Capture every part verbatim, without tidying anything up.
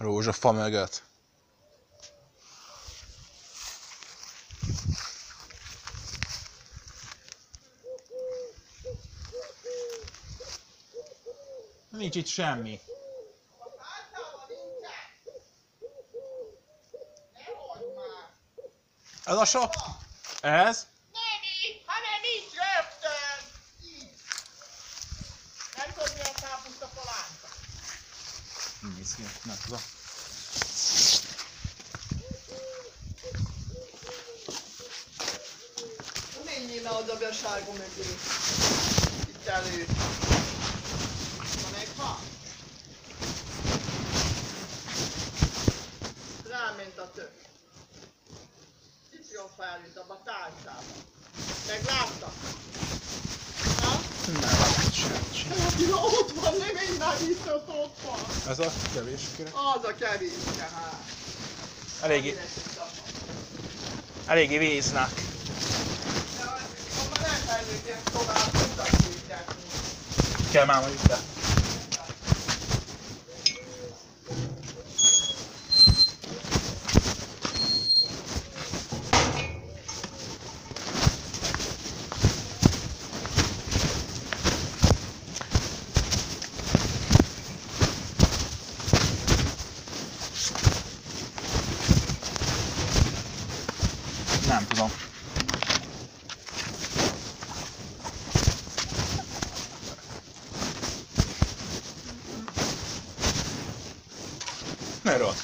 rózsafa mögött. Nincs itt semmi. Ez a sok? Ez? Nem így, hanem így rögtön! Így! Nem tudod, mi a kápuszta palánta? Nézd ki, nem tudom. Menjél már oda be a sárga mögé. Itt elő. Van egy fa? Ráment a tök. Itt jól felült abba a tálcába. Megláttak? Ha? Nem látsz semmit sem. Attila, ott van, nem menj már vissza, ott ott van. Ez a kevés kire? Az a kevés, hát. Eléggé, eléggé víznak. De abban nem fejlődjek tovább, mutatják. Kell már mondjuk be. Nem tudom. Ne rohadt.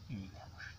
Igen, most.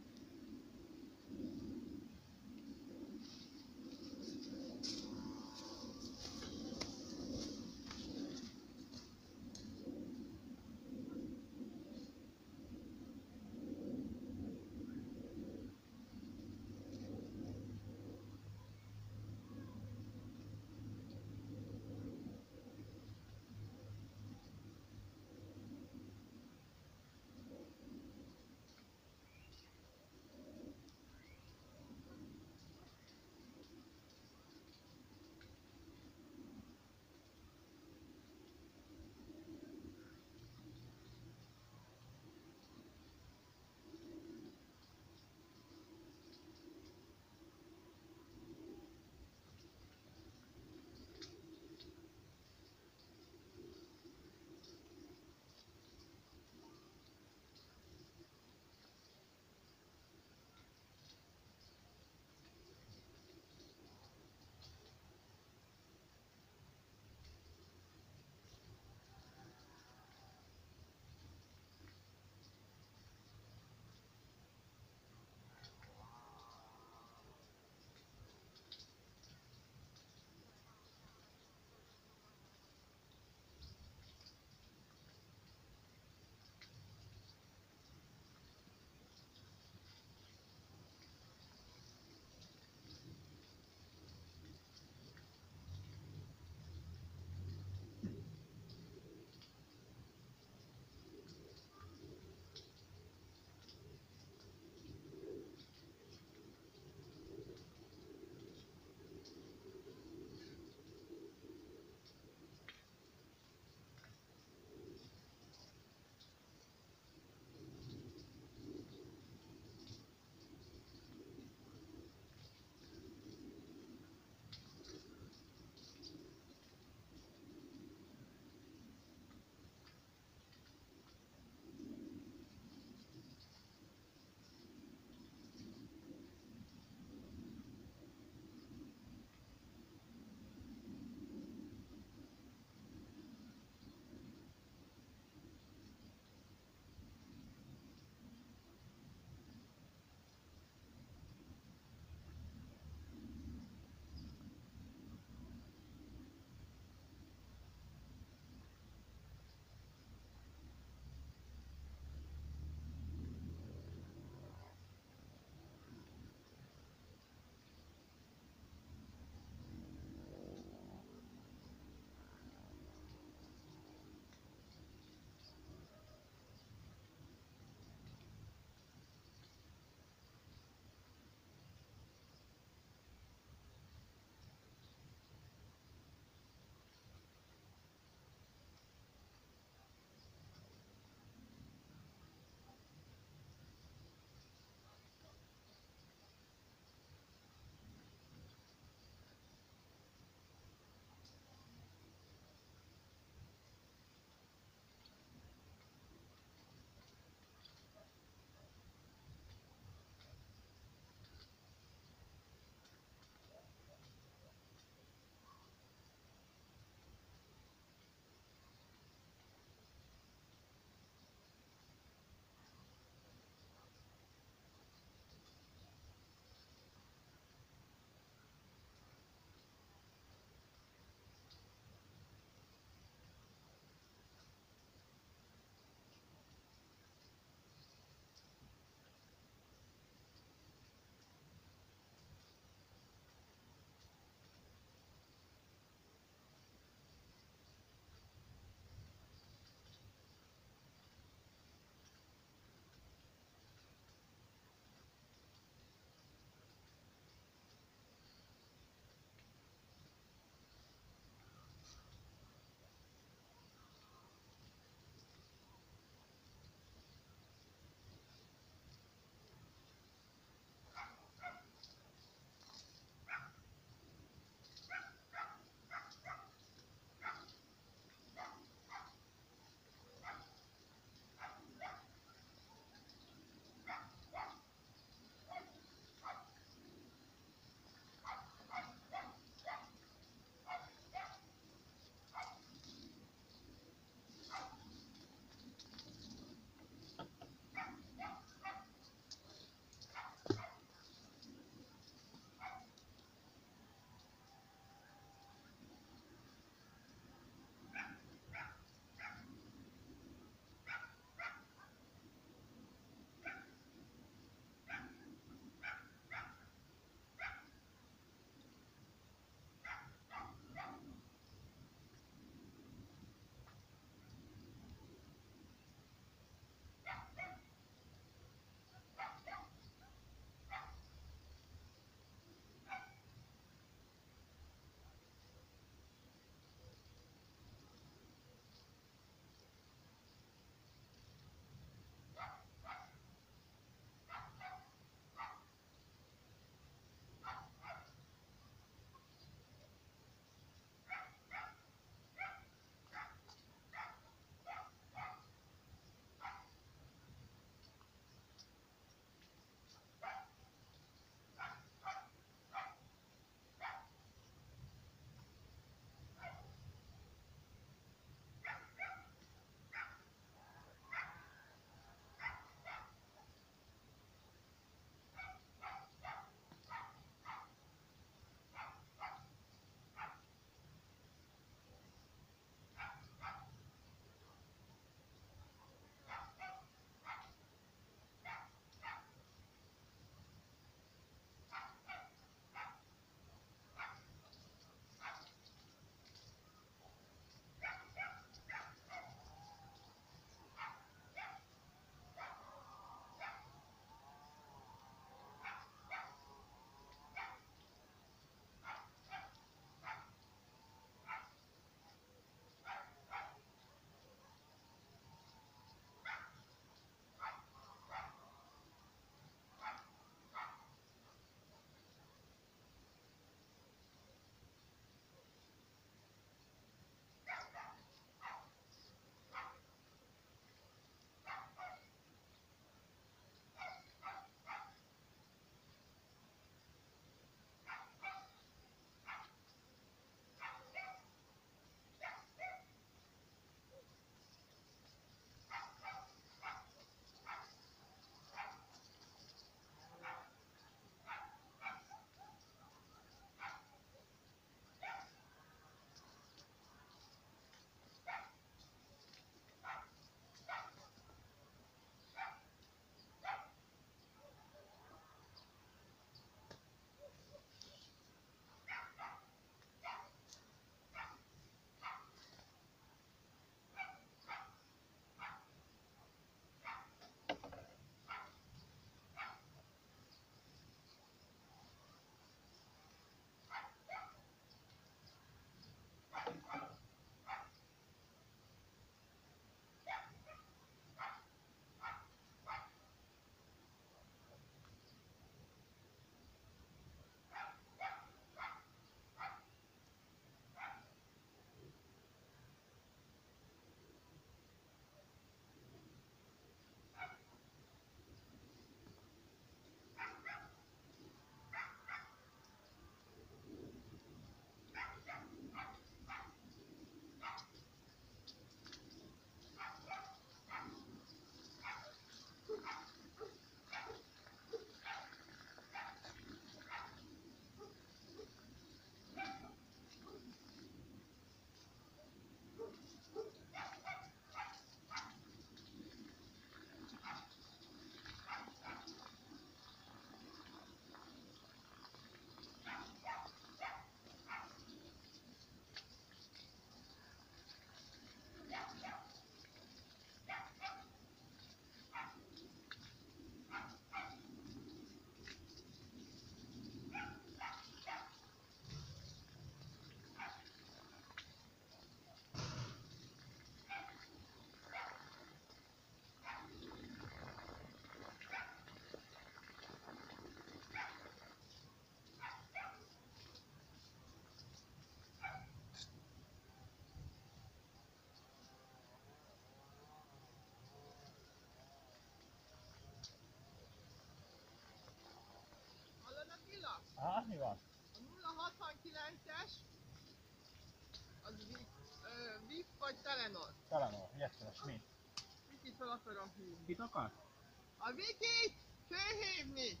Az mi van? A nulla hatvankilences az VIP, ö, VIP vagy Telenor. Telenor, jegyszeres, mi? Vikit fel akarom hívni. Kit akar? A Vikit fölhívni!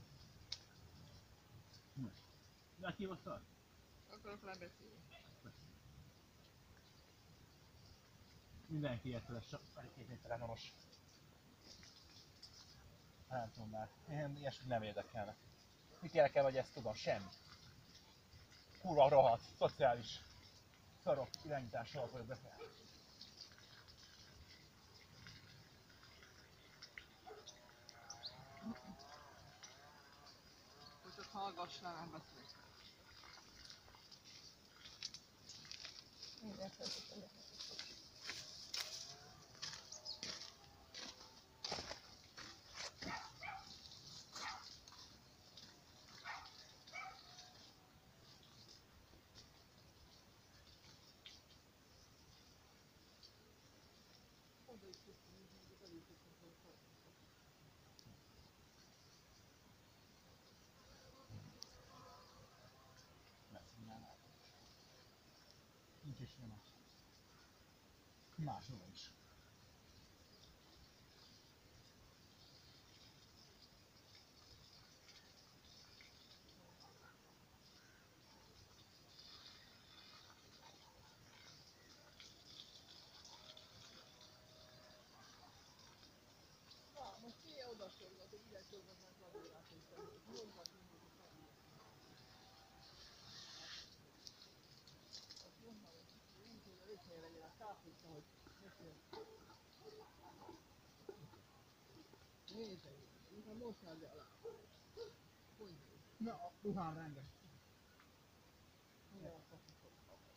De ki hoztad? Akarok lebeszélni. Mindenki jegyszeres, csak egy telenoros. Nem tudom már, én ilyesmi nem érdekelnek. Mit érdekel, hogy ezt tudom? Semmi. Kurva rohadt, szociális szarok irányítással vagyok befelé. Hogy csak hallgass le, nem beszélek. Nincs is nyoma. Máshol is. Na, most ki oda sorgat, hogy ide sorgatnak a bírát, és mondhat mindig, hogy nem. Azt mondtam, hogy úgy, hogy a ötnél legyen a kápolta, hogy neki. Nézd, mintha mosnád le alá. Hogy néz? Na, a ruhám rendes. Milyen a faszikot?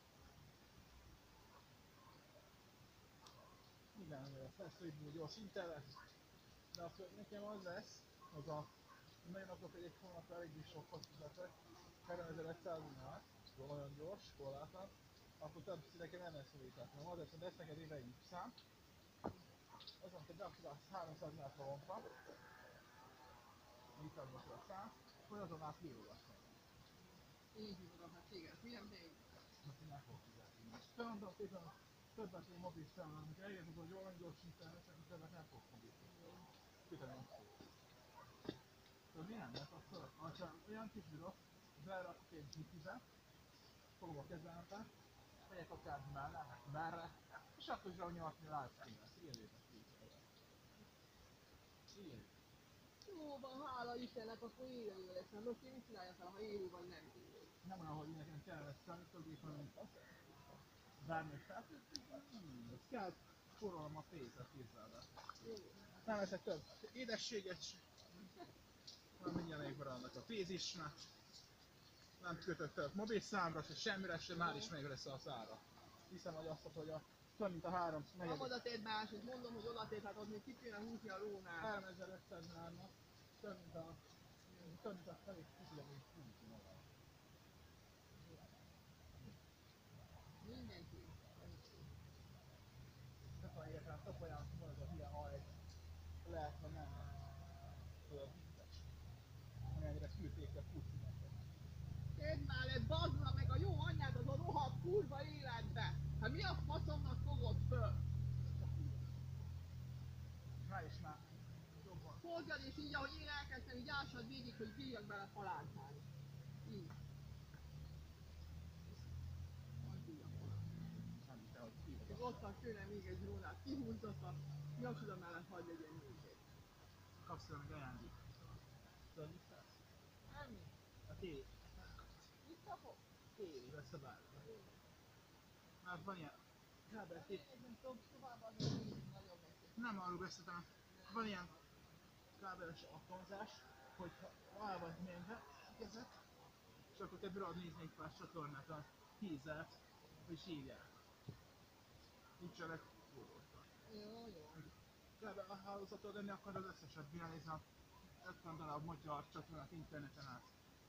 Igen, lesz lesz hogy gyors internet. De az, hogy nekem az lesz, az a nagyon akarok, hogy egy hónapra eléggé sok hosszasatok, háromezer-ötszáznál, olyan gyors, korlátlan, akkor több nekem nem lesz újítani. Az lesz, hogy lesz neked éve egy szám, azon te beaktiválsz háromszáznál fontva, mit adnak a szám, akkor azon át kiolvasz meg. Így hívod, hát igen, milyen még? Most én nem fogok fizetni. Most felmondom szépen, többet én mobil számolom, hogyha elértek, hogy olyan gyors internet, akkor többet nem fogok mobil számolni. Kötelem szó. Tudod mi nem lesz akkor? Ha olyan kis bürosz, belerakok egy gipibe, fogom a kezemet, megyek akár mellé, merre, és akkor is ahogy nyomatni livestreamet. Írjétek ki. Írjétek. Jó van, hála Istennek, akkor élő lesz. Most én mit csináljak fel, ha élő vagy nem élő? Nem olyan, hogy nekem kellene egy számítógép, hanem bármi feltöltésben. Hmm, ezt kell sorolom a pénzet, képzeld el. Nem leszek több édességet sem. Már mindjárt még annak a pénz is, már nem kötök több mobil számra, se semmire se, már is meg lesz a szára. Hiszem, hogy azt hogy a több mint a három Nem negyedik. oda tedd máshogy, mondom, hogy oda tedd, hát ott még ki kéne húzni a lónál. háromezer-ötszáz nálnak, több mint a több mint a felé ki tudom így húzni magam. Mindenki. Nem tudom, értem, több olyan van az a hülye haj, lehet, hogy nem. Tudod, vicces. Amennyire küldték a puszti neked. Tedd már le, bazdra meg a jó anyád az a rohadt kurva életbe! Hát mi a faszomnak fogod föl? Már is már jobban. Fogjad és így, ahogy én elkezdtem, így ássad végig, hogy bíjjak bele palánkán. Így. Majd bíjjak palánkán. Nem hiszem, hogy ki És ott van tőlem még egy rónát, kihúzzott a nyaksoda mellett, hadd legyen még egy. kapsz tőlem egy ajándékot. Tudod, mit tesz? Ennyi. A tévé. Mit kapok? Tévé lesz a bárba. Már van ilyen kábel tévé. Nem tudom, tovább adni, hogy nagyon neki. Nem arról beszéltem, van ilyen kábeles alkalmazás, hogyha el vagy menve, kezet, és akkor te bírod nézni egy pár csatornát a tízet, hogy hívják. Nincsenek kódoltak. Jó, jó. Kábel a hálózatod lenni, akkor az összeset bírja nézni a ötven darab magyar csatornát interneten át.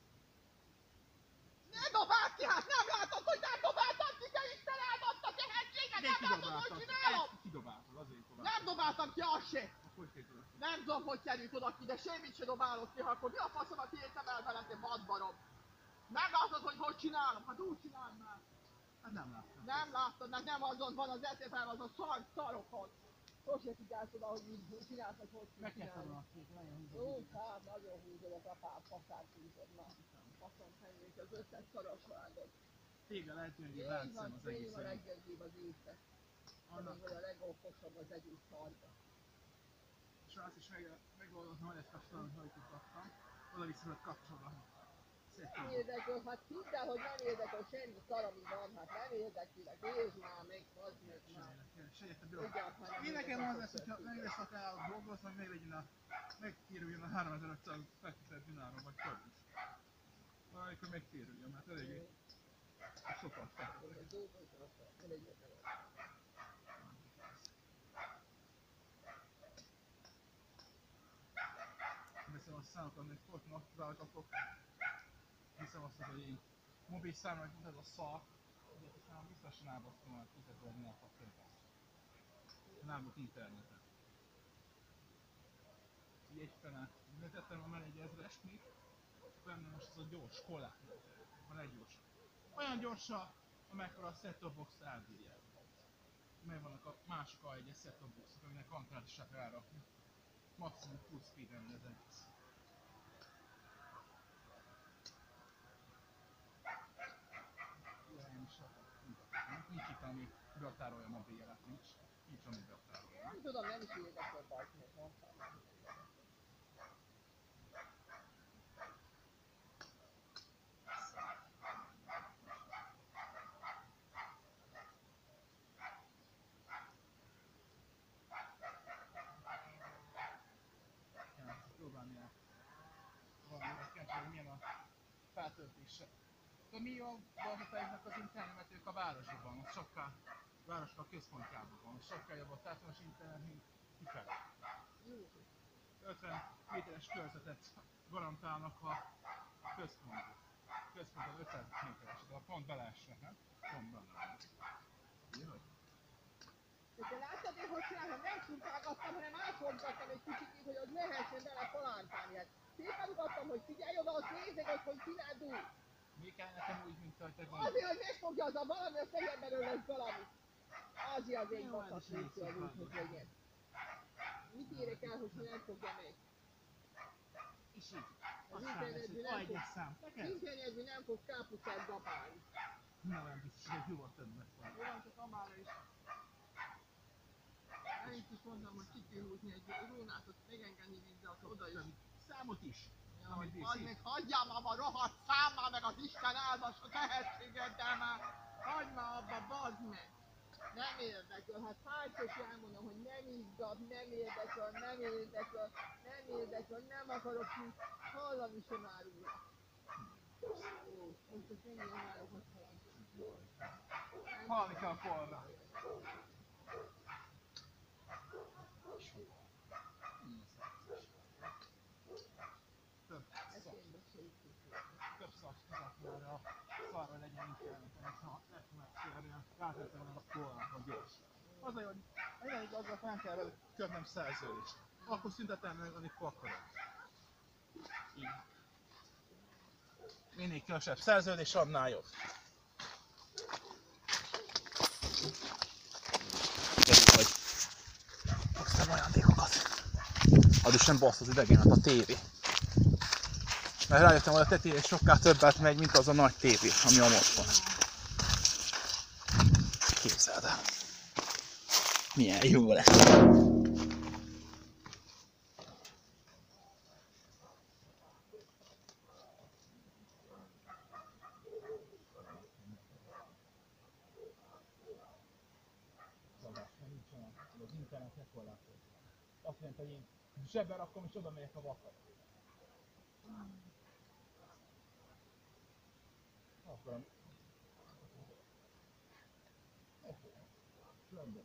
Ne dobáld ki, hát nem látod, hogy nem dobáltam ki, te Isten áldott a tehetséget, De nem látod, kidobáltad, hogy csinálom? ezt kidobáltad, azért tovább. Nem dobáltam ki azt se! Akkor hogy kérdezed? Nem tudom, hogy került oda ki, de semmit se dobálok ki, ha akkor mi a faszom a tiéd nem elveled, te vadbarom? Nem látod, hogy hogy csinálom? Hát úgy csinálom már. Hát nem láttam. Nem láttad, mert nem azon van az eszével, az a szar, szarokon. Sose figyelsz oda, hogy így csinálsz, hogy hogy Meg kell csinálni. tanulni, hogy nagyon húzom. Jó, hát nagyon húzod, az apám, faszát húzod, na. Faszom fenyők az összes szarosságod. Téged lehet, hogy Én látszom van, az én egész a leggazdibb az észre. Annak vagy a legokosabb az egész szarba. És azt is meg, megoldottam, hogy ezt a feladot hajtot kaptam. Oda vissza kapcsolni. Nem érdekel, hát hidd el, hogy nem érdekel semmi szar, ami van, hát nem érdekel, értsd már meg, az meg már. Én nekem az lesz, hogyha megvesz a kell dolgozni, hogy meglegyen a, megtérüljön a háromezer-ötszáz fektetett dináron, vagy több is. Valamikor megtérüljön, mert eléggé sokat fektetett. Viszem a számokat, amit fotnak, váltatok. Hiszem azt, hogy én mobil számra, hogy ez a szar, hogy ezt aztán biztosan elbasztom a tízezer dinárt a pénzt. Nem volt interneten. Így egy fene. Vetettem a már egy ezrest még, benne most az a gyors kollát. A leggyors. Olyan gyorsa, amekkora a set-top box elbírja. Meg vannak a másik A egyes set-top boxok, aminek antennát is kell rárakni. Maximum full speed-en megy az egész. Ilyen is nincs itt, ami behatárolja a mobiljelet, nincs. Nincs, ami behatárolja. Nem tudom, nem is érdekel bajt, mert mondtam. Próbálni el valamivel kíváncsi, hogy milyen a feltöltése. De mi a balmatáiknak az internet, ők a városban, ott sokkal, a városnak a központjában van, sokkal jobb a telefonos internet, mint kifelé. ötven méteres körzetet garantálnak a központban. A központban ötven méteres, de a pont beleesnek, nem? Pont bele. Jaj. De te láttad én, hogy csinálom? Nem szurkálgattam, hanem átforgattam egy kicsit így, hogy ott lehessen bele palántálni. Szépen ugattam, hogy figyelj oda, azt nézzek, hogy hogy csináld úgy. Mi kell nekem úgy, mint ahogy te gondolod? Azért, hogy megfogja az a valami, azt legyen belőle egy valami. Azért az egy Jó, ez basszasz is létsző az nézzük úgy, hogy meg. legyen. Mit érek el, hogyha nem fogja meg? És így. Az Aztán lesz, hogy internetben A nem egyes fog, szám. Neked? internetben nem fog kápusztát gabálni. Nem olyan biztos, hogy jóval többet van. Jó van, csak amára is. Ennyit is mondtam, hogy ki kell húzni egy rónátot, megengedni vízzel, oda is. Számot is. Ja, Amit az bírsz. meg hagyjál már a rohadt számmal, meg az Isten áldas a tehetségeddel már. Hagyd már abba, bazd meg. Nem érdekel, hát hányszor elmondom, hogy nem izgat, nem érdekel, nem érdekel, nem érdekel, nem akarok ki, hallani sem már újra. Jó, most csak ennyi várok, hogy Halni kell a falra. Több eszélybe szétjük. több szak tudatlanra a szarra legyen interneten, ha lesz megszerűen, rátettem a polnákon gyors. Az a jó, hogy egyébként azzal nem kell vele kötnem szerződést. Akkor szüntetem meg, amikor akarok. Így. Minél kevesebb szerződés, annál jobb. Kezdjük, hogy hoztam ajándékokat. Az is nem bassz az idegen, hát a tévé. Mert rájöttem, hogy a te tévé sokkal többet megy, mint az a nagy tévé, ami a most van. Képzeld el. Milyen jó lesz. Az internetet korlátozva. Azt mondta, hogy én zsebben rakom és oda megyek a vakar. Akarom. Zsebben.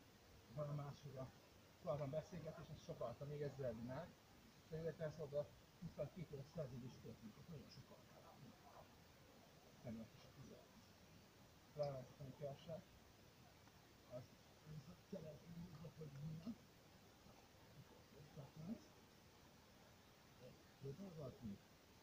Van a másik a Klarban beszélgetés, és sokalta még ez Zerlinál. És végül ezt oda Viszont két éves szerződés kötünk, nagyon sokan kell látni. Természetesen a tizenöt. Rámentetlen keresel. Az viszont kellett úgy, hogy milyen. Szakmát. De dolgozni.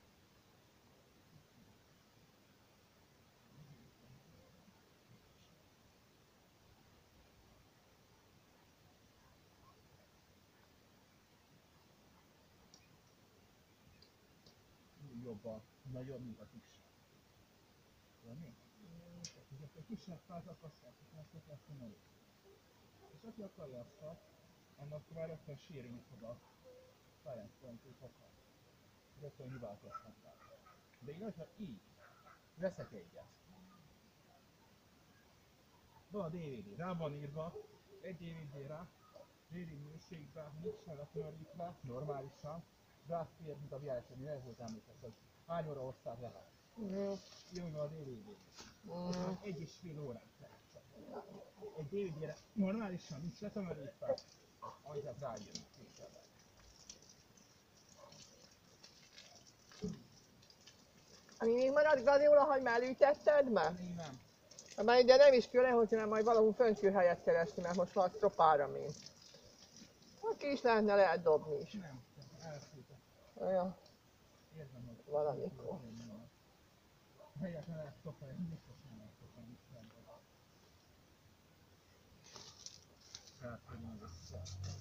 Jobban, nagyobb, mint a kis. Tudni? Ezek a kisebb fázak azt látják, ezt a nagyobb. És aki akarja azt, annak már rögtön sírni fog a Silent fokkal. Rögtön hibálkozhatnál. De én, hogyha így veszek egyet. Van a dé vé dé, rá van írva, egy dé vé dé-re, dé vé dé minőségben, nincs meg a törlítve, normálisan, ráfér, mint a vé es, ami ehhez emlékeztek, hogy hány óra osztát lehet. Mm. Jó, van a dé vé dé. Mm. Egy és fél órát lehet csak. Egy dé vé dé-re normálisan nincs letömörítve, annyit rájön. Ami még marad gladiola, hogy már ütetted már? Én nem. Hát már ide nem is kell lehozni, mert majd valahol fönt kell helyet keresni, mert most már stropára mész. Hát ki is lehetne, lehet dobni is. Nem, elszújta. Olyan, Érzem, hogy valamikor. helyet ne lehet stopolni, biztos nem lehet stopolni. Hát, hogy meg össze.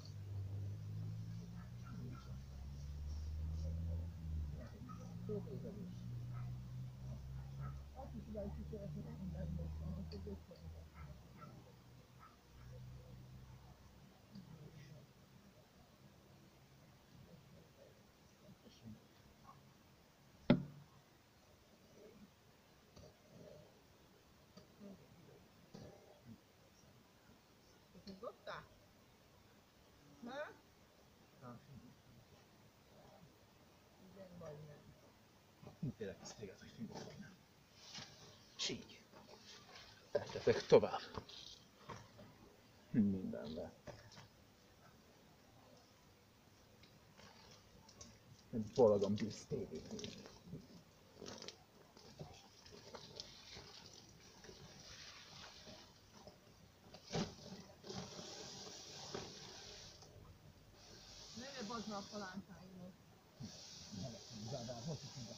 Jó közelés. Azt is lehet kikeresni, hogy minden most hogy össze. Tudtál? Ha? Igen, vagy nem. Tényleg ezt téged, hogy fingolni nem. És így. Tettetek tovább. Mindenben. Egy balagan bíz tévét. Ne bazd meg a palántáimot. Zádál, hogy is minden.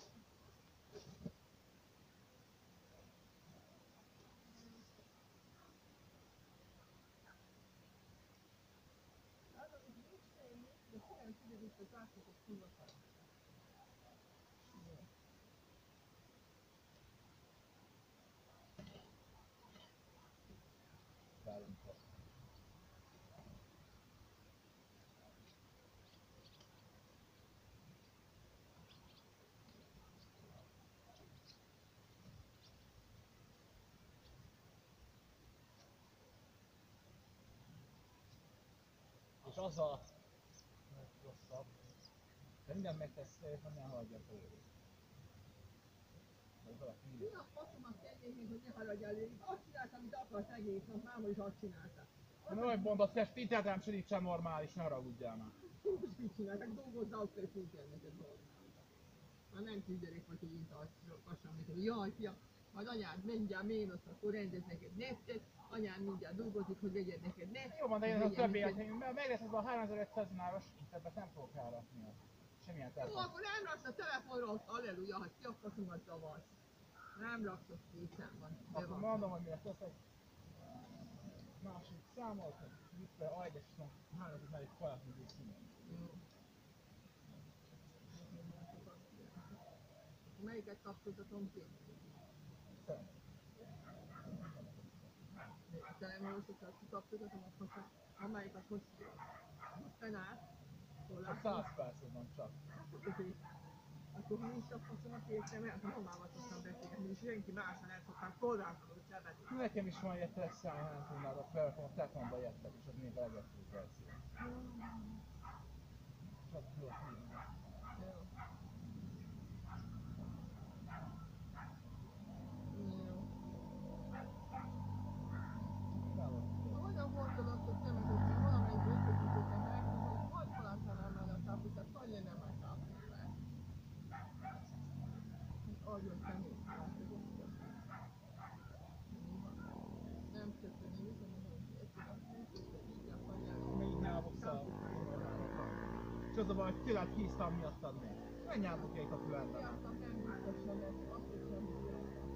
És az a rosszabb, de minden megtesz, hogy nem haladja a fölé. Mi a faszomat tennék, hogy ne haladj előre? Azt csináltam, amit akarsz egész nap, máma is azt csinálta. Nem vagy mondod, hogy ezt internetem segítsen normális, ne haragudjál már. Most mit csináltak? Dolgozzá, akkor ezt internetet dolgozzá. Már nem tűzderék vagy, hogy én tartsam neked. Jaj, fia, majd anyád mindjárt ménosz, akkor rendez neked nettet, anyád mindjárt dolgozik, hogy vegyed neked nettet. Jó van, de én a többi, meg lesz ez a háromezer-ötszáz dináros internetet nem fogok rárakni. Semmilyen Jó, telefon. akkor nem raksz a telefonra, azt alleluja, hogy ki a faszomat zavarsz. Nem raksz a kétszámban. Akkor mondom, hogy miért teszek. Másik számot, hogy mit kell ajgessam, háromszor egy fajat még színén. Melyiket kapcsoltatom ki? Te nem most kikapcsoltatom, akkor csak amelyiket hogy fennáll. A száz percet van csak. Akkor ha nincs a faszomat értem, mert normálban szoktam beszélgetni, és senki másra nem szoktam korlátlanul sebetni. Nekem is van egy teleszáll, nem tudnád a telefon, a telefonba jöttek, és az még a legjobb verzió. Csak jó, Olyan fordulatot nem az, hogy valamelyik összekötőket elkezdett, vagy palántánál mellett ápított, vagy le nem állt ápított. nagyon kemény. Nem köszönöm, mit mondom, hogy nem köszönöm. Még nyelvok szal. És az a baj, hogy tőled híztam miattad még. Menj nyelvok egy a tőled. Miattam nem biztosan, ez azt hiszem, hogy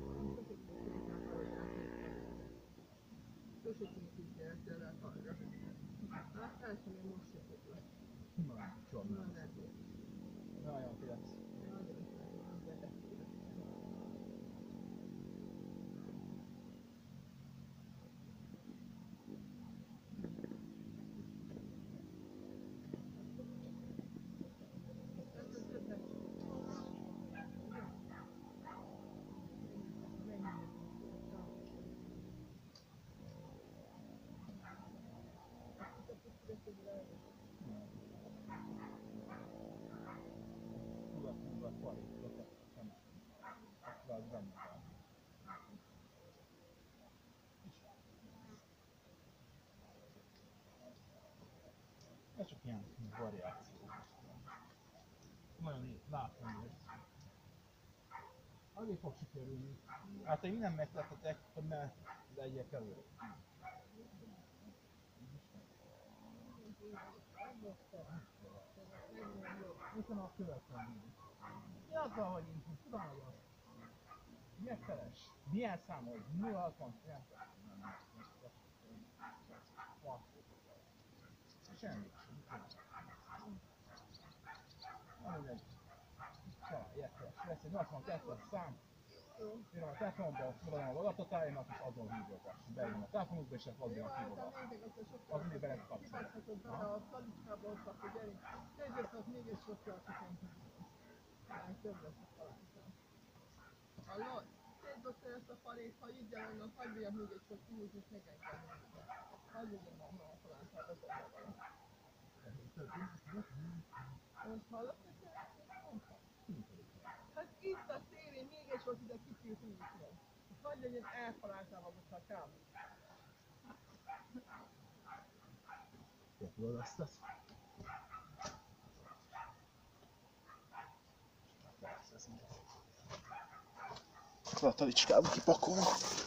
sose tudjuk értelme arra. Hát első még most sem tudjuk. Na, csodál. Na, nem jó. Nagyon fiasz. Nagyon nagyon de Tudat, tudat, farik, tudat, sem. Akkor az benne van. Ez csak ilyen variáció. Nagyon látom, hogy azért fog sikerülni. Hát, ha innen megtettetek, akkor ne legyek elő. Utána a következő. Mi azzal, hogy én tudom, hogy az. Milyen feles? Milyen számol? nulla hatvan? Semmi. Amúgy lesz egy nyolcvankettes szám. Én a telefonban megadom az adatot, és azon hívok. Beírom a telefonukba, és ezt adom a hívóba. Az mindig be lesz kapcsolva. a szalicskába ott akkor gyerünk. Nézzük, az mégis sokkal kiszentünk. Már több lesz a szalicskába. Hallod? Szétdobta ezt a farét, ha így el onnan, hagyd bíjam még egy sok kihúzni, és nekem kell nyomni. Hadd legyen már ma a falánszát, az a baba. Most hallod, hogy mondtam? Hát itt a szélén még egy sok ide kicsit húzni. Hadd legyen elfaláltával most a kám. Tudod azt azt? A talicskába kipakolom.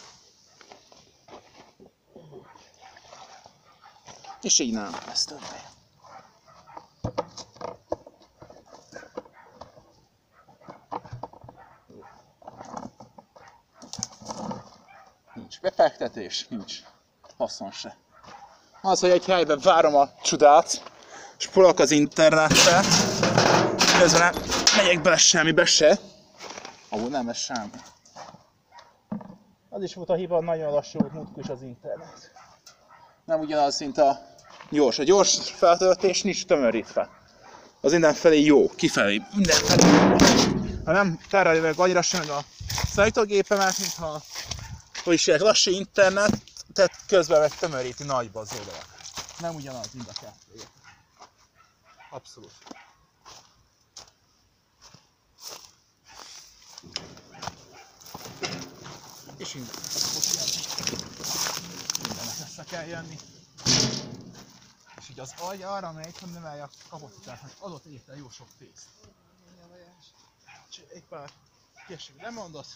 És így nem lesz többé. Nincs befektetés, nincs haszon se. Az, hogy egy helyben várom a csodát, és pulok az internettel, közben nem megyek bele semmibe se, ahol nem lesz semmi. Az is volt a hiba, nagyon lassú volt múltkor is az internet. Nem ugyanaz, mint a gyors. A gyors feltöltés nincs tömörítve. Az mindenfelé jó, kifelé, mindenfelé jó. Ha nem terreli meg annyira sem a számítógépemet, mintha hogy is lassú internet, tehát közben meg tömöríti nagyba az oldalak. Nem ugyanaz, mint a kettő. Abszolút. És minden. Mindennek össze kell jönni. És így az agy arra megy, hogy növelje a kapacitást, hogy adott érte jó sok tészt. Egy pár készség lemondasz.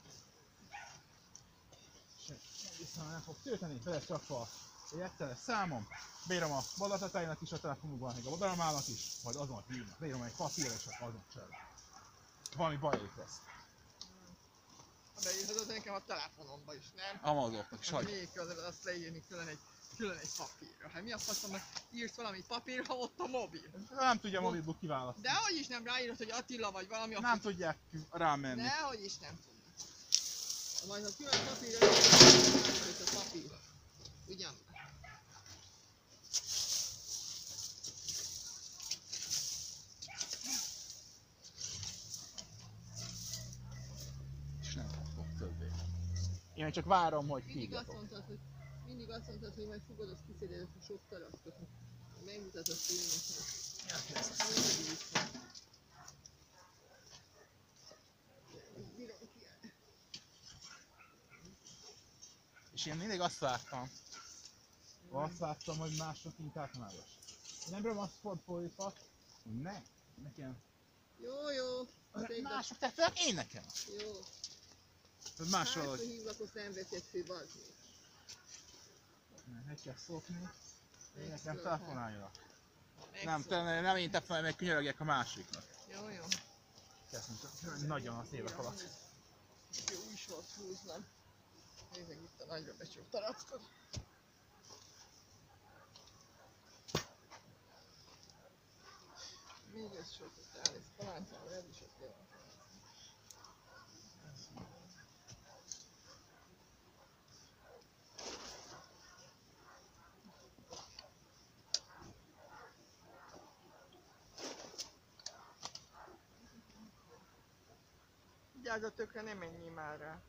Viszont nem fog tölteni, be lesz csapva egy egyszeres számom, beírom a badatetejének is a telefonukban, meg a vadalmának is, majd azon hívnak. Beírom egy papírra és azon cserélem. Valami bajék lesz. Beírhatod nekem a telefonomba is, nem? A magoknak is, Hát hagyj. még kell azt leírni külön egy, külön egy papírra. Hát mi a faszomnak írsz valami papír, ha ott a mobil? Nem tudja a mobilból kiválasztani. De hogy is nem ráírod, hogy Attila vagy valami, Nem akkor... tudják rámenni. Dehogy is nem tudnak. Majd ha külön papírra írod, a papír. Ugyan? És nem fog többé. Én csak várom, hogy Mindig azt hívjatok. mondtad, hogy mindig azt mondtad, hogy majd fogod azt kiszeded ezt a sok tarasztot. Megmutatod filmeket. És én mindig azt vártam, azt vártam, hogy mások inkább máros. Én nem bírom azt fordítva, hogy ne, nekem Jó, jó. Szép, de- Mások tettek, én nekem. Jó. Másról, Hát, hogy hogy hívlak, azt nem veszed fő, bazd meg. meg kell szokni, én nekem Megszólhat. telefonáljanak. Nem, Megszólhat. te, nem én telefonálom, meg könyörögjek a másiknak. Jó, jó. Kezdtem, nagyon az évek alatt. Jó is volt húznom. Nézzük itt a nagyra becsült tarackot. Még ez sok ott áll, ez paláncával, ez is ott jön. Vigyázz a tökre, ne menjél már rá.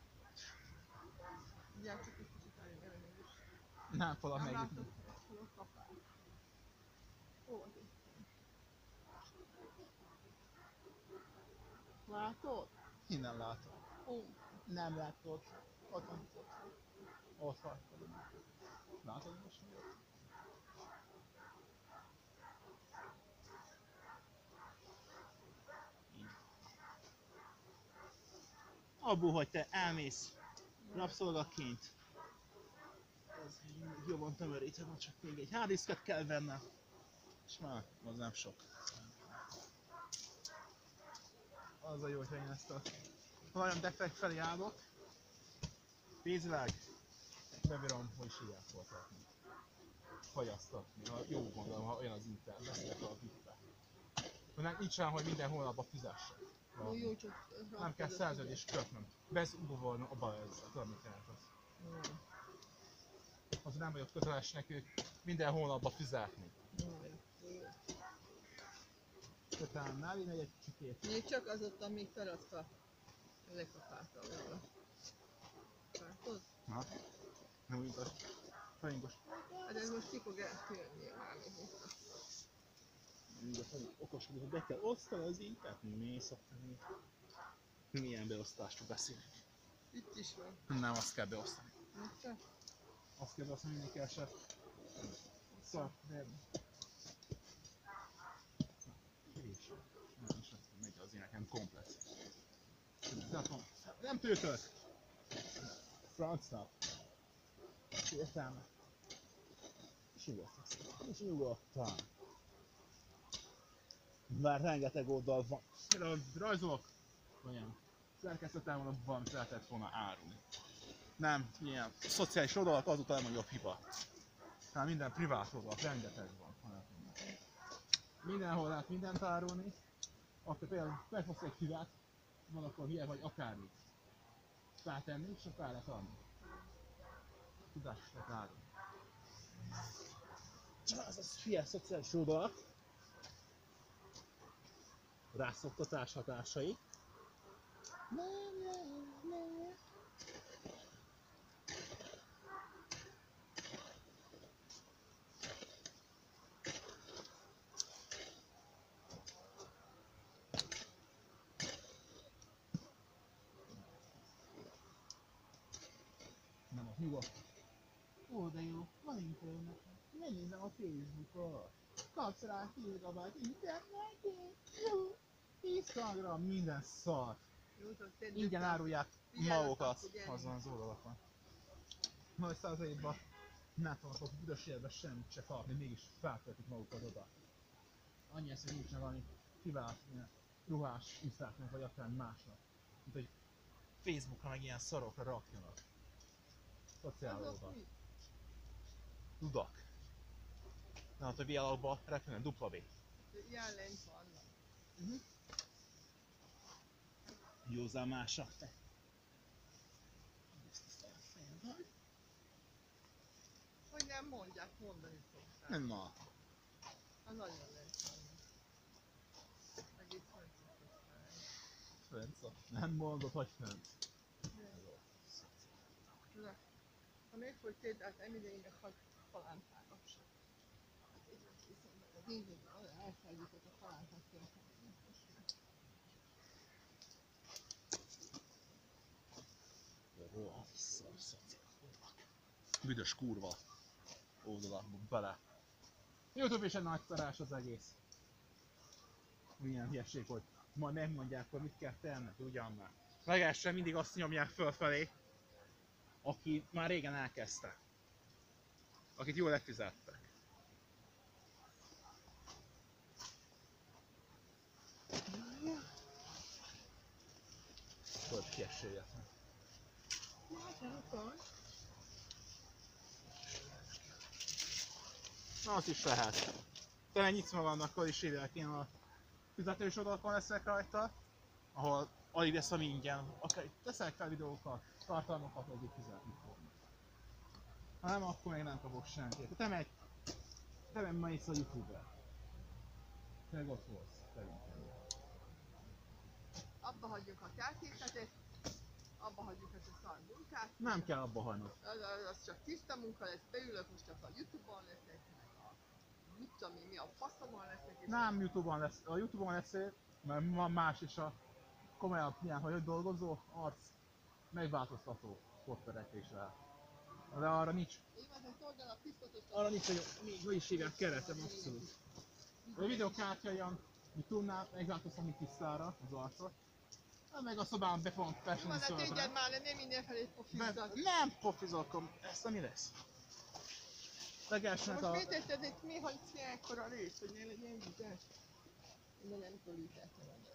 Vigyázz csak egy kicsit elég elég is. Nem fogok Nem megnyitni. látod? Hol a kapál? Hol van itt? Látod? Innen látom. Ó, Nem látod. Ott van. Ott van. Látod most mi ott? Abból, hogy te elmész rabszolgaként, az jobban tömörítem, csak még egy harddiszket kell vennem, és már az nem sok. Az a jó, hogyha én ezt a nagyon defekt felé állok, pénzvilág, bebírom, hogy is hívják voltatni. Fagyasztatni, ha jó gondolom, ha olyan az internet, a bitte. Hogy nincs rá, hogy minden hónapban fizess. jó, jó, csak... Nem kell szerződés kötnöm. Bezúgóval abban ez, tudom mit jelent az. Az nem vagyok köteles nekük minden hónapban fizetni. Kötelem náli megy egy kicsikét. Még csak az ott, amíg feladta. Lekapálta volna. Látod? Na, nem úgy az fejingos. Hát ez most ki fog eltérni már még. Úgy a okoskodó, hogy be kell osztani az intet, mész a felé. Milyen beosztásról beszélünk? Itt is van. Nem, azt kell beosztani. Látta? Azt kell beosztani, mindig kell se. Szar, nem. És nem is azt megy az énekem komplet. Nem töltök! Francnak. Értelme. Nyugodtan. És nyugodtan. Már rengeteg oldal van. Például rajzolok, olyan szerkesztetem, van, lehetett volna árulni. Nem, ilyen szociális oldalak azóta a legnagyobb hiba. Tehát minden privát oldalak, rengeteg van. Mindenhol lehet mindent árulni. Akkor például megfogsz egy hibát, van akkor hülye vagy akármit. Feltenni, és fel lehet adni. Tudást is lehet árulni. Ez az hülye szociális oldalak. Rászoktatás hatásai. Ne, ne, ne. Nem, ott nyugodt. Ó, de jó, van internet. Megnézem a Facebookot. Kapsz rá tíz gigabájt internetet. Jó. tíz gram minden szar. Jó, csak tedd Ingyen össze. árulják Figyelj, magukat figyelj. azon az oldalakon. Nagy százalékban nem fognak büdös életben semmit se kapni, mégis feltöltik magukat oda. Annyi ez, hogy nincsen valami kivált ilyen ruhás iszáknak, vagy akár másnak. Mint hogy Facebookra meg ilyen szarokra rakjanak. Szociálóban. mi? Tudak. Nem, hogy V alakban repülne dupla V. Ilyen lent vannak. Uh-huh. Józzál másra, te. Hogy nem mondják, mondani szokták. Nem ma. A nagyon lent vannak. Egész Franciaország. Fönc. Nem mondod, hogy fönc. Tudod, ha megfogy tételt, emidejének hagy palántának sem. Nézzük, olyan elfelejtjük a palántát kell tenni. Rohadt szar szociálódnak. Büdös kurva oldalakba bele. YouTube is egy nagy szarás az egész. milyen hülyeség, hogy ma nem mondják, hogy mit kell tenned, ugyan már. Legelsően mindig azt nyomják fölfelé, aki már régen elkezdte. Akit jól lefizettek. Tudod, hülyeséget. Hát nem akar. Na, az is lehet. Talán nyitsz magadnak, hogy is írják, én a fizetős oldalakon leszek rajta, ahol alig lesz, ami ingyen. Akár teszel fel videókat, tartalmakat, addig fizetni fognak. Ha nem, akkor még nem kapok semmit. Te megy, te megy ma is a YouTube-re. Te meg ott volsz, szerintem. Abba hagyjuk a keltészetét, abba hagyjuk ezt a szar munkát. Nem kell abba hagynod. Az, az, az csak tiszta munka lesz, beülök most csak a Youtube-on leszek, meg a mit tudom én, mi a faszomon leszek. És Nem Youtube-on lesz, a Youtube-on lesz, mert van más is a komolyabb ilyen, hogy dolgozó, arc, megváltoztató szoftverekésre. De arra nincs, Én az egy oldal a piszkotos, arra nincs, hogy még hogy is hívják, keretem, abszolút. A videókártya ilyen, mi tudnál, megváltoztam mi tisztára az arcot. Hát meg a szobában be fogom jó, festeni de szövetre. téged már le, nem mindenfelé Be- pofizzak. Nem pofizolkom, ezt mi lesz? Legelsőnek Most a... miért tetted itt mi, hogy ilyen ekkora rész, hogy ne legyen vizes? De nem körültettem ebben.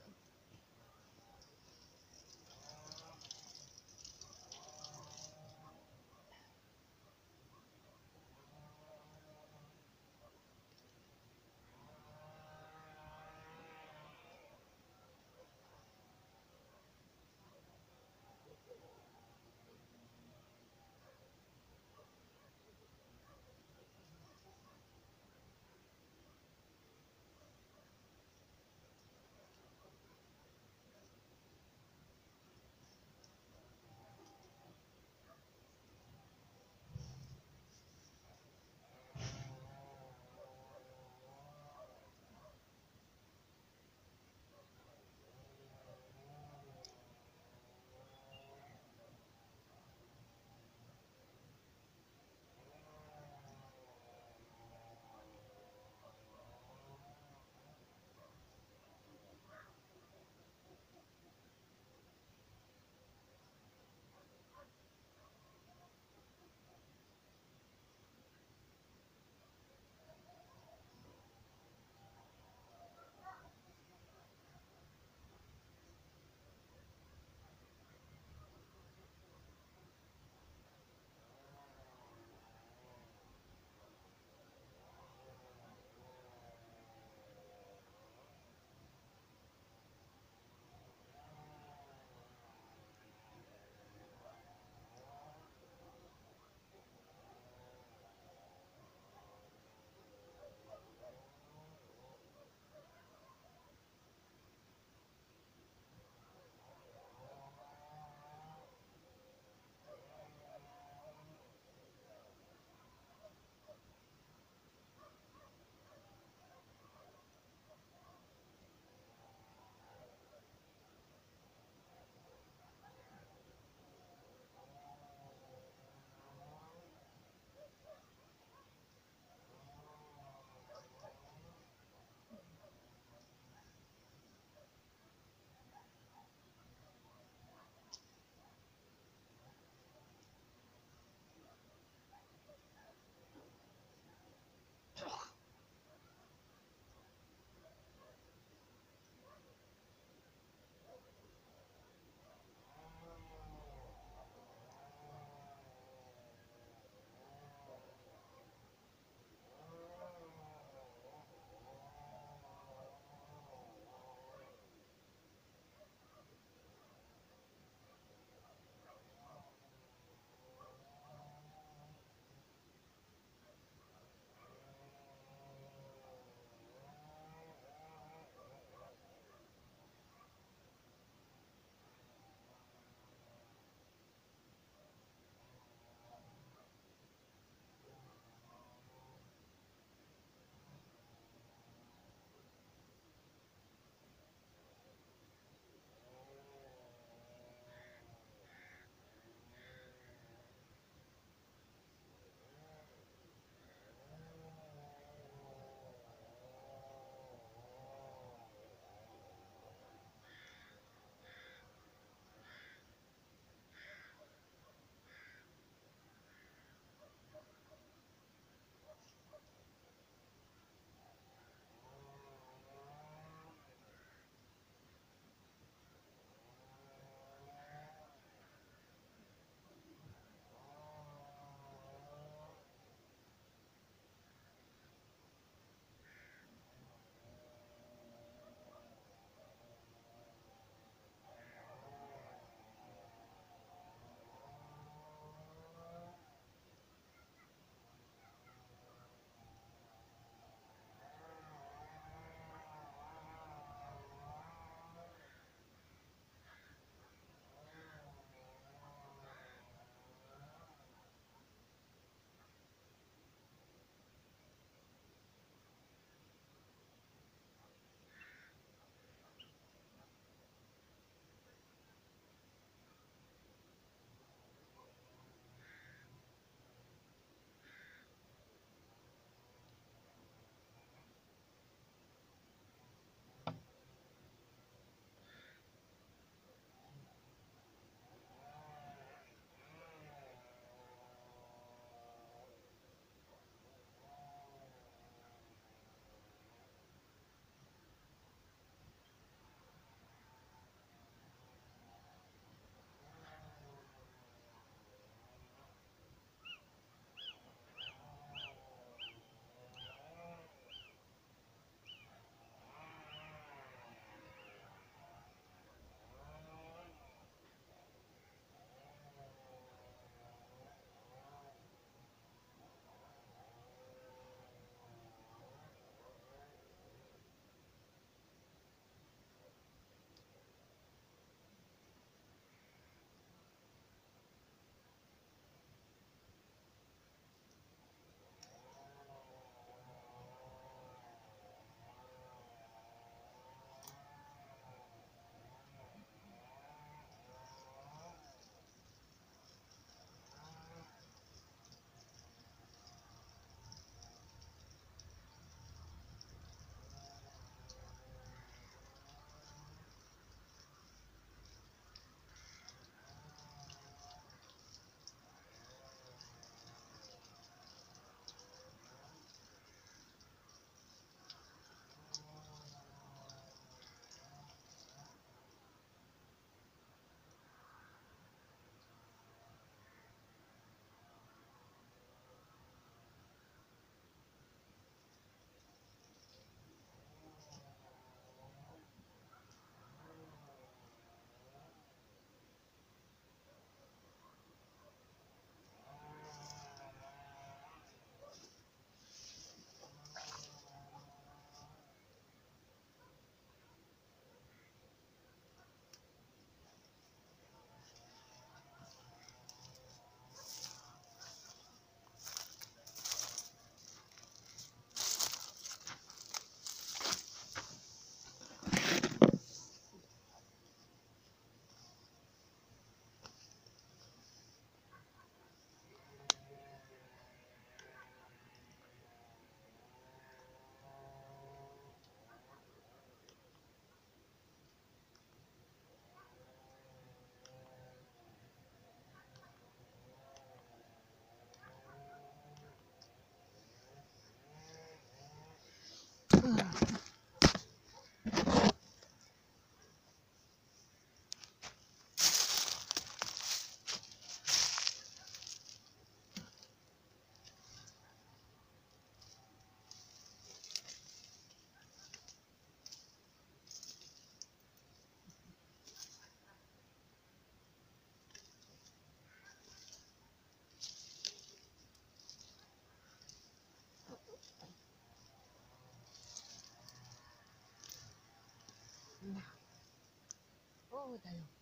Ó, de jó.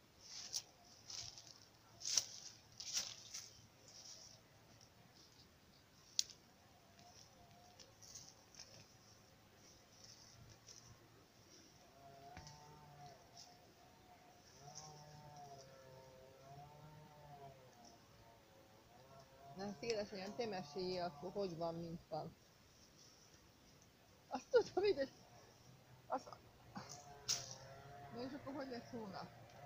Na, széles olyan, te meséljél, akkor hogy van, mint van. Azt tudom, ide... Az... Na és akkor hogy lesz hónap?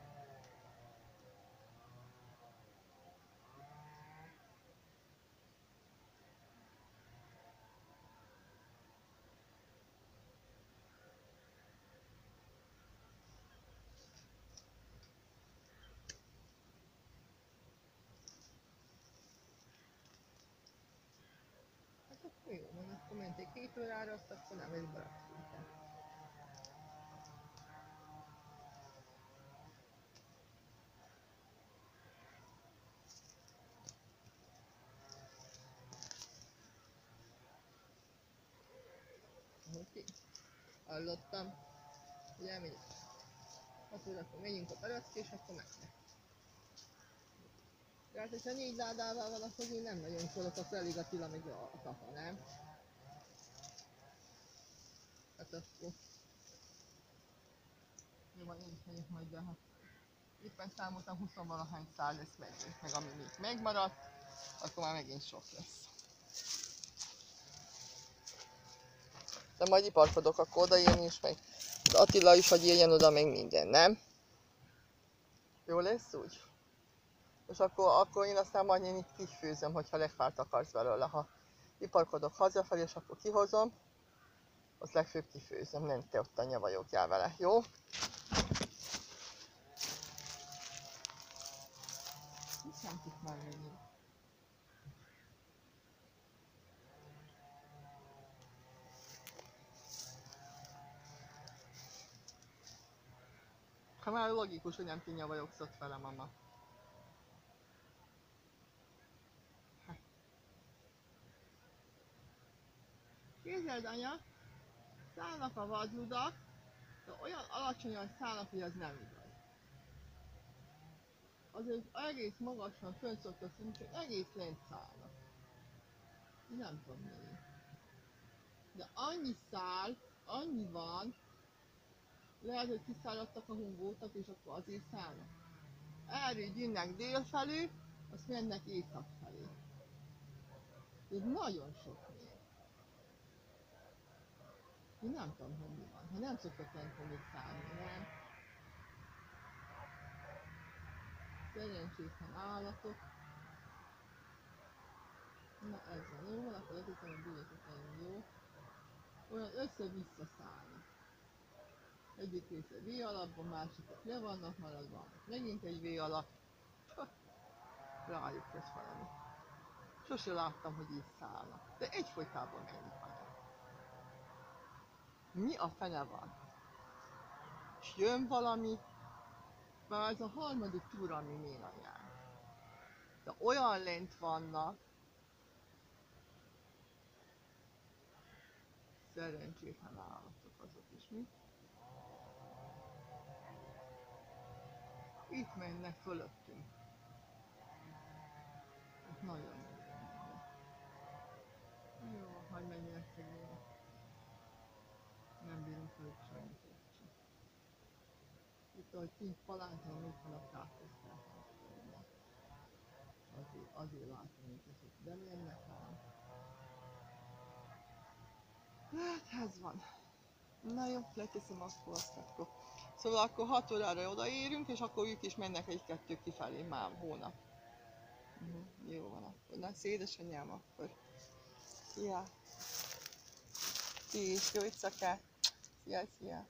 Hát akkor jó, mert akkor menték két órára, azt akkor nem lesz barakszinte. Oké. Hallottam, hogy elmegyek. hat órakor megyünk a barack, és akkor mennek. Tehát, hogyha négy ládával van, akkor én nem nagyon szólok, akkor elég Attila meg a Tapa, nem? Hát akkor... Jó van, én is megyek majd, de hát... Éppen számoltam huszonvalahány szál lesz megyünk, meg ami még megmaradt, akkor már megint sok lesz. De majd iparkodok akkor oda én is, meg az Attila is, hogy éljen oda meg minden, nem? Jó lesz úgy? És akkor, akkor én aztán majd én itt kifőzöm, hogyha legfárt akarsz belőle. Ha iparkodok hazafelé, és akkor kihozom, azt legfőbb kifőzöm, nem te ott anya vagyok vele, jó? Mit számít már megint? Ha már logikus, hogy nem tinya vagyok szott vele, mama. Képzeld, anya, szállnak a vadludak, de olyan alacsonyan szállnak, hogy az nem igaz. Azért egész magasan fönn szoktak színni, hogy egész lent szállnak. Nem tudom miért. De annyi szál, annyi van, lehet, hogy kiszáradtak a hungótak, és akkor azért szállnak. Erről jönnek dél felé, azt mennek észak felé. Ez nagyon sok még. Én nem tudom, hogy mi van. Ha nem szoktak lent fogni szállni, nem? Szerencsétlen állatok. Na ez van, jó? Akkor azt hiszem, hogy bíjatok nagyon jó. Olyan össze-vissza szállnak. Egyik része V alapban, másikak le vannak maradva, megint egy V alap. Rájuk lesz valami. Sose láttam, hogy így szállnak. De egyfolytában mennek anya. Mi a fene van? És jön valami, már ez a harmadik túra, ami Ména jár. De olyan lent vannak, szerencsétlen állatok azok is, mi? Itt mennek fölöttünk. Hát nagyon nagyon jó, hogy menjenek szegények. Nem bírunk velük semmit sem. Itt, ahogy kint palánton, itt van a káposztát. Azért, azért látom őket, hogy nem jönnek ám. Hát ez van. Na jó, leteszem akkor azt akkor. Szóval akkor hat órára odaérünk, és akkor ők is mennek egy-kettő kifelé már hónap. Uh-huh, jó van akkor. Na, édesanyám akkor. Szia! Ti is, jó éjszakát! Szia, szia!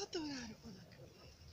hat órára oda kell.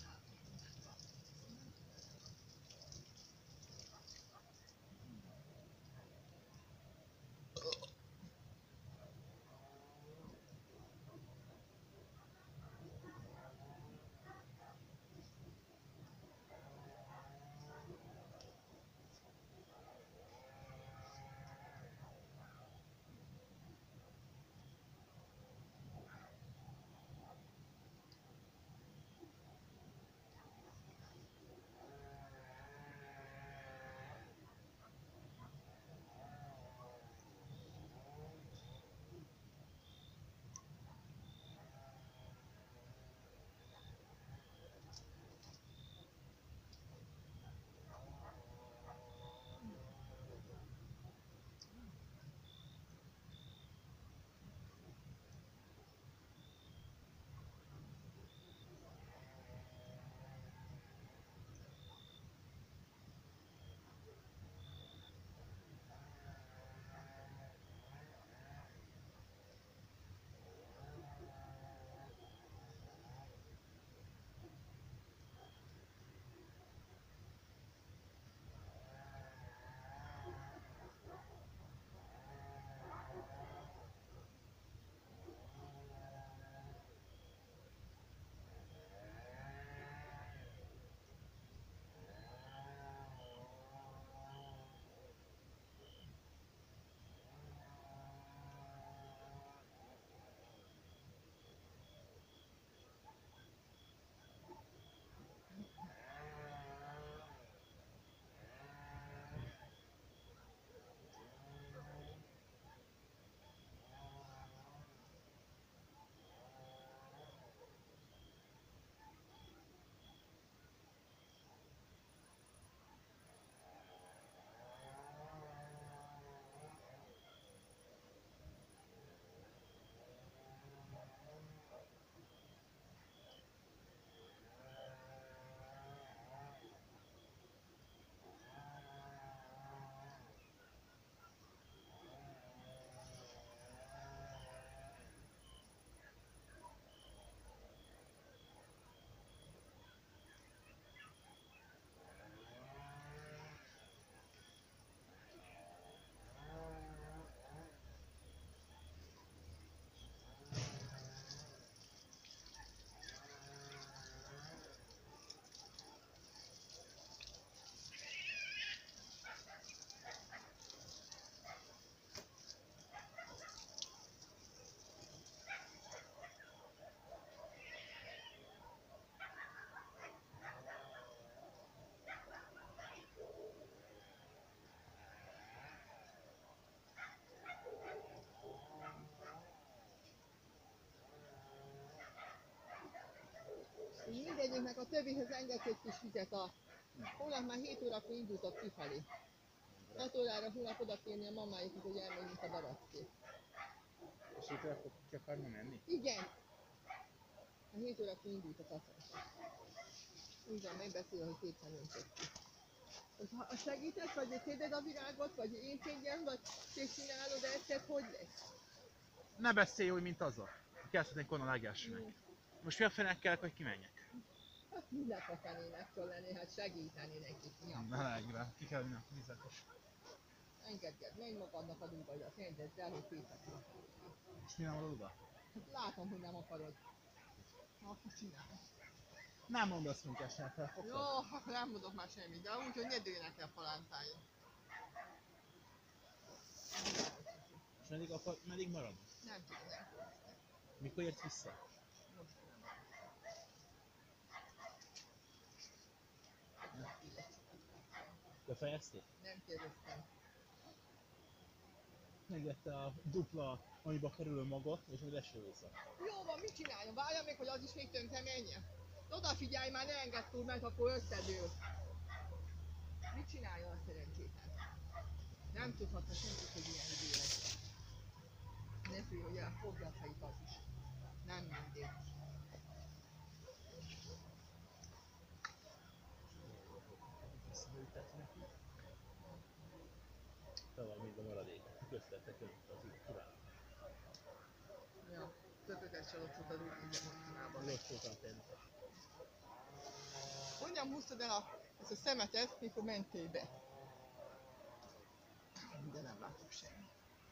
Mindegyiknek a többihez engedsz egy kis vizet. A holnap már hét órakor indultak kifelé. hat órára holnap oda kérni a mamáiknak, hogy elmenjünk a barackért. És itt akkor ki akarna menni? Igen. A hét órakor indultak haza. Úgy van, megbeszél, hogy kétszer öntsök ki. Ha segítesz, vagy széded a virágot, vagy én szédjem, vagy te csinálod ezt, hogy lesz? Ne beszélj úgy, mint azok. Kezdhetnénk volna a legelsőnek. Most mi a fenek kell, hogy kimenjek? Hát mindent a fenének kell lenni, hát segíteni nekik. Ja. Ne legre, ki kell vinni a vizet is. Engedjed, menj magadnak a dolgaidat, engedd el, hogy készek van. És mi nem adod oda? Hát látom, hogy nem akarod. Akkor csinálj. Nem mondasz munkásnál fel, Jó, akkor nem mondok már semmit, de úgy, hogy ne dőlnek el palántája. És meddig, akar, meddig marad? Nem tudom, nem tudom. Mikor érsz vissza? Most nem. Befejezték? Nem kérdeztem. Megvette a dupla, amiba kerül maga, és még leső hozzá. Jó van, mit csináljon? Várja még, hogy az is még tönkre menjen. Odafigyelj már, ne engedd túl, mert akkor összedől. Mit csináljon a szerencsétlen? Nem tudhatna senki, hogy ilyen idő lesz. Ne félj, hogy elfogja a fejét az is. Nem mindegy. Te van mind a maradék. Köztettek önök az itt kiváló. Ja, kötöket se locsotad úgy, mint mostanában. Locsoltam például. Hogyan húztad el a, ezt a szemetet, mikor mentél be? De nem látok semmit.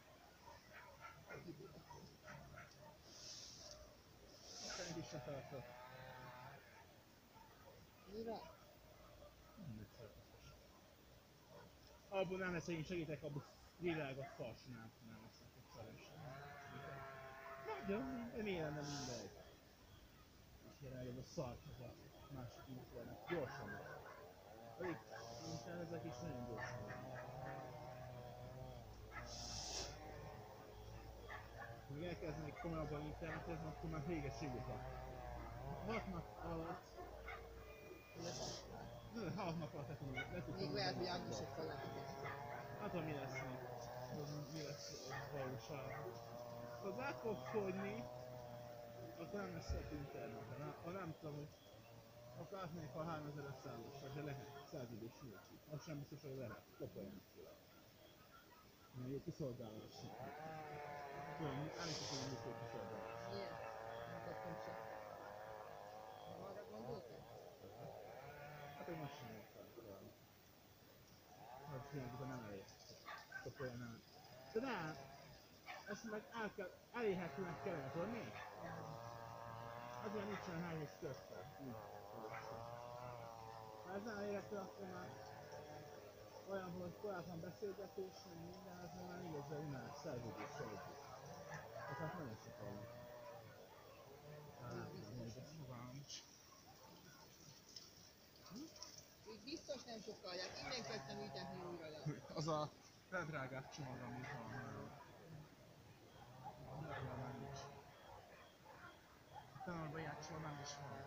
Szerint is se tartok. Mivel? Abból nem lesz, hogy én segítek, abból világ a farsnál nem lesznek egy szeresen. Nagyon, remélem nem mindegy. És jelenleg ez a szart, ez a másik internet. Gyorsan van. Elég internezek is nagyon gyorsan van. Még elkezdenék komolyabban internetezni, akkor már réges van. hat nap alatt... Nem, hat nap alatt le tudom, le tudom. Még lehet, hogy annyi sokkal lehet. Hát, ha mi lesz még? Mi lesz valóságban? Ha az át fog fogyni, akkor nem lesz szebb interneten. Ha- Ha nem tudom, hogy akkor átmegyek a háromezer-ötszázasra, de lehet, száz idős nélkül. Az sem biztos, hogy lehet, kopoljanak tőle. Mert jó kiszolgálás. Tudom, állítok, hogy jó kiszolgálás. Miért? Nem kaptam semmit. Nem arra gondoltál? Hát én most sem értem talán. Hát tényleg, nem elég. Kopolja nem. De nem, ezt meg el kell, elérhetőnek kellene tudni. Azért nincsen hányos közte. Úgy. Ha ez nem elérhető, akkor már olyan, hogy korábban beszélgetés, meg minden, az már négyezer unál szerződés szerződés. Tehát nagyon sokan van. Hát, még ezt fogalmam nincs. Így biztos nem sokalják, innen kezdtem ütetni újra le. Az a feldrágább csomag, ami van. Nagyon már nincs. Talán a ilyen csomag is van.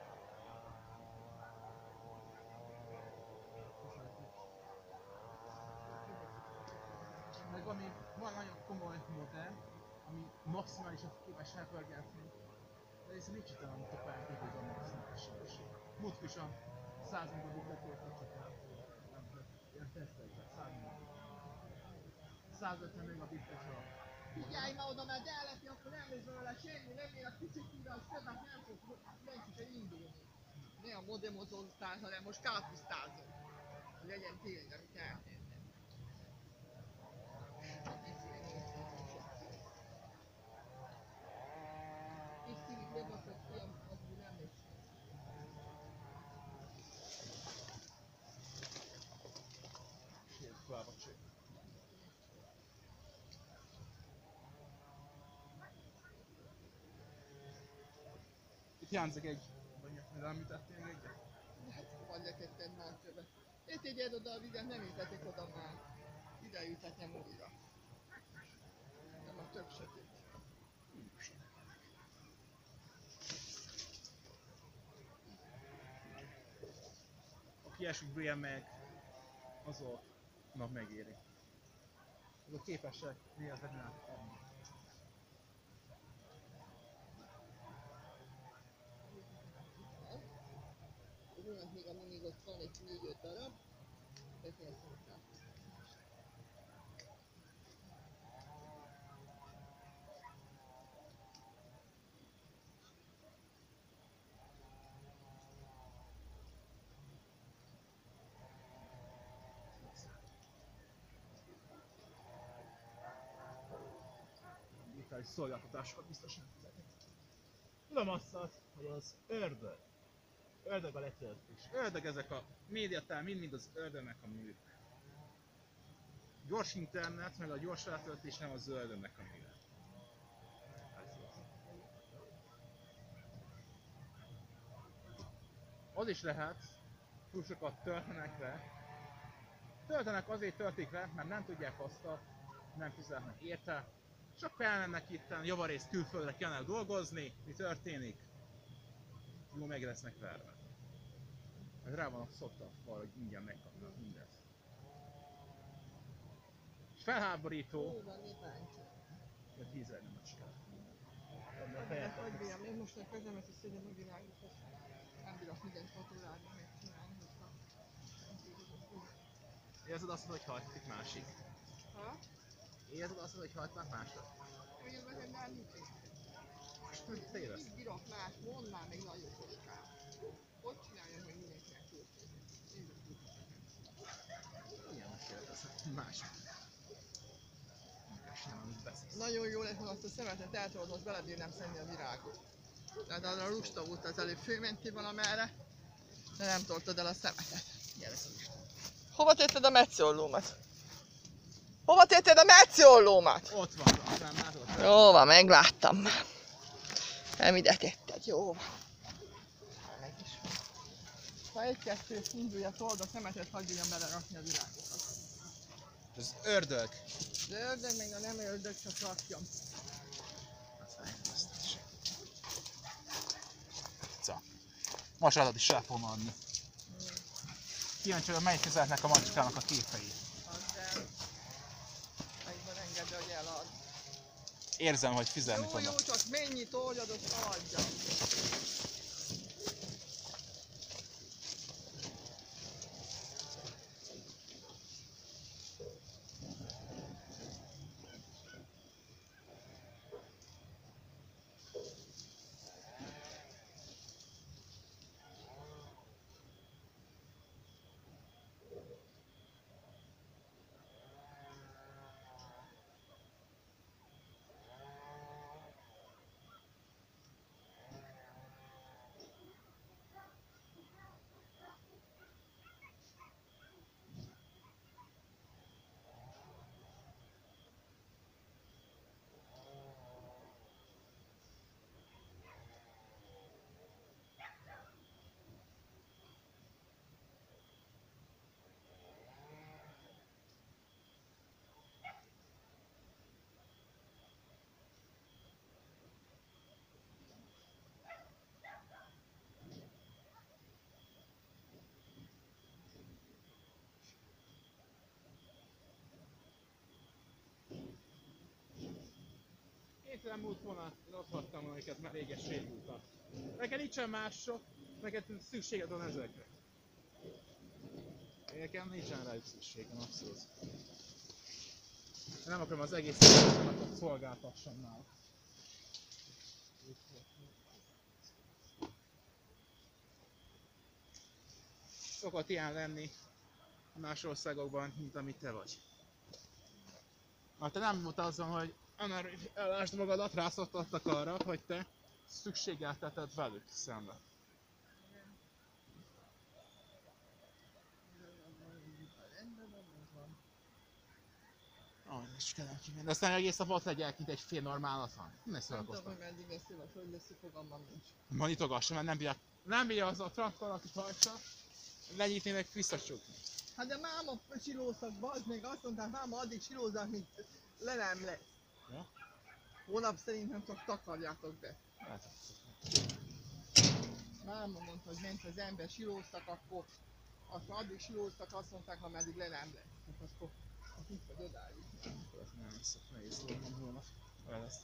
Meg ami van nagyon komoly modell, ami maximálisan képes elpörgetni, de hiszen nincs itt olyan, mint a pályán a maximális sebesség. Múltkor is a száz megabit letöltött csak el. Nem tudom, ilyen tesztekben, száz megabit. százötven megabites a... Figyelj ma oda, mert ellepi, akkor nem lesz belőle semmi, nem ér a kicsit híve, az többet nem fog nem is indulni. Ne a modemot osztál, hanem most kápusztázom. Hogy legyen tényleg, amit eltértem. Csak ne szívem, hogy ezt nem sok szíves. Kis szívig lebaszod ki, az úgy nem lesz. Sért fába cső. Itt hiányzik egy... Vagy nem ütettél még egyet? Hát, van letettem már többet. Ezt egyed oda a vizet, nem ültetek oda már. Ide ültetjem újra. Nem a tök sötét. Aki esik meg, azoknak megéri. Azok képesek nézni adni. Olyan még a mindig ott van egy négy-öt darab. Befejeztem rá. Digitális szolgáltatásokat biztosan fizetek. Tudom azt, hogy az ördög. Ördög a letöltés. Ördög ezek a médiatár, mind-mind az ördögnek a műve. Gyors internet, meg a gyors letöltés nem az ördögnek a műve. Az is lehet, túl sokat töltenek le. Töltenek azért töltik le, mert nem tudják azt, nem fizetnek érte. Csak elmennek itt javarészt külföldre kellene dolgozni, mi történik? Jó, meg lesznek verve. Mert rá vannak szokta arra, hogy ingyen megkapnak mindezt. És felháborító, Ó, van még bántja. hogy tízezer nem macskát. Hogy bírom, én most a kezemet is szedem a világot. Nem bírok mindent fotolálni, megcsinálni, hogyha Érzed azt, hogy halt egy másik? ha? Érzed azt, hogy halt már másod? Olyan vagy, hogy már nincs. Tévesz. Mit bírok más? Mondd már meg nagy okoskám. Hogy csináljam, hogy mindenkinek jó legyen? Nézd a kutyát. Ilyen megkérdezek. Másik. Munkás nem, amit beszélsz. Nagyon jó lesz, hogy azt a szemetet el tudod most belebírnám szedni a virágot. Tehát arra a lusta volt az előbb főmentél valamerre, de nem toltad el a szemetet. Ilyen lesz a lista. Hova tetted a metsziollómat? Hova tetted a metsziollómat? Ott van, aztán látod. Jó van, megláttam már. Nem ide tetted, jó van. Meg is van. Ha egy-kettő indulja, told a szemetet, hagyjam belerakni a virágokat. Ez ördög. De ördög, meg a nem ördög, csak rakjam. Ca. Masadat is el fogom adni. Kíváncsi, hogy melyik fizetnek a macskának a képei. Add el. Megvan engedve, hogy elad. Érzem, hogy fizetni Jó, jó, fognak. csak mennyit oldjad, azt adja. Héten múlt volna, én ott hagytam amiket, mert réges sérültek. Neked nincsen mások, neked szükséged van ezekre. Nekem nincsen rájuk szükségem, abszolút. Én nem akarom az egész életemet szolgáltassam nála. Szokott ilyen lenni más országokban, mint amit te vagy. Ha te nem utazom, hogy elásd magadat, rászoktattak arra, hogy te szükségelteted velük szembe. Ah, és kellene kimenni. De aztán egész nap ott legyek, mint egy fél normálatlan. Ne Nem tudom, szórakoztam. hogy meddig lesz szíves, hogy lesz, fogalmam nincs. Ma nyitogassam, mert nem bírja, nem bírja az a traktor, aki hajtsa, lenyitni meg visszacsukni. Hát de máma silóztak, bazd meg, azt mondták, máma addig silózzák, míg le nem lesz. Ja? Holnap szerintem csak takarjátok be. Hát, Máma mondta, hogy ment az ember, silóztak, akkor azt addig silóztak, azt mondták, ameddig le nem lesz. Hát akkor azt itt vagy odáig. akkor az nem hiszek, nehéz dolgom holnap. Olyan lesz.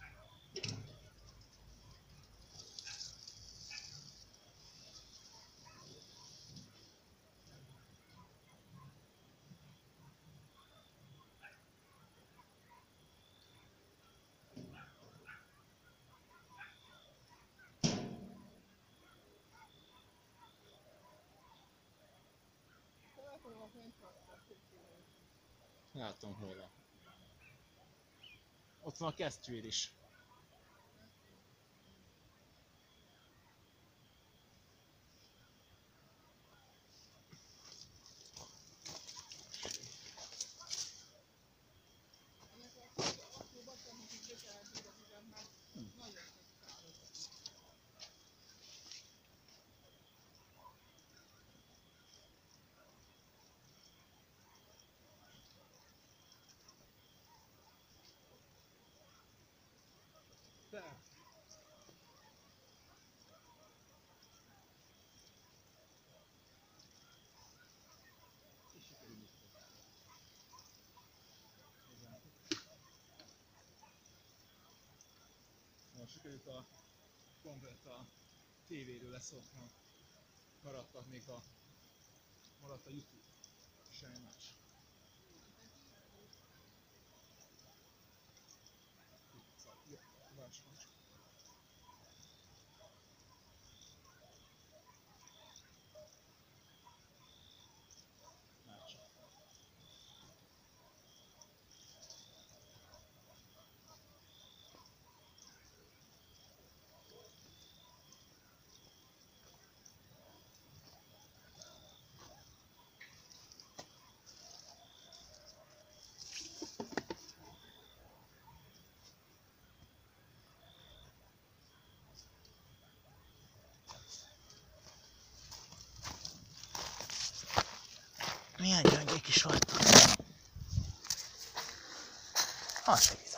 Telefonomat nem tartják, köszönöm. Látom holnap. Ott van a kesztyűd is. Te. Most sikerült a komplet a tévéről leszoknom. Maradtak még a maradt a YouTube. Semmi más. Jó, más van. Milyen gyöngék is voltak. Az se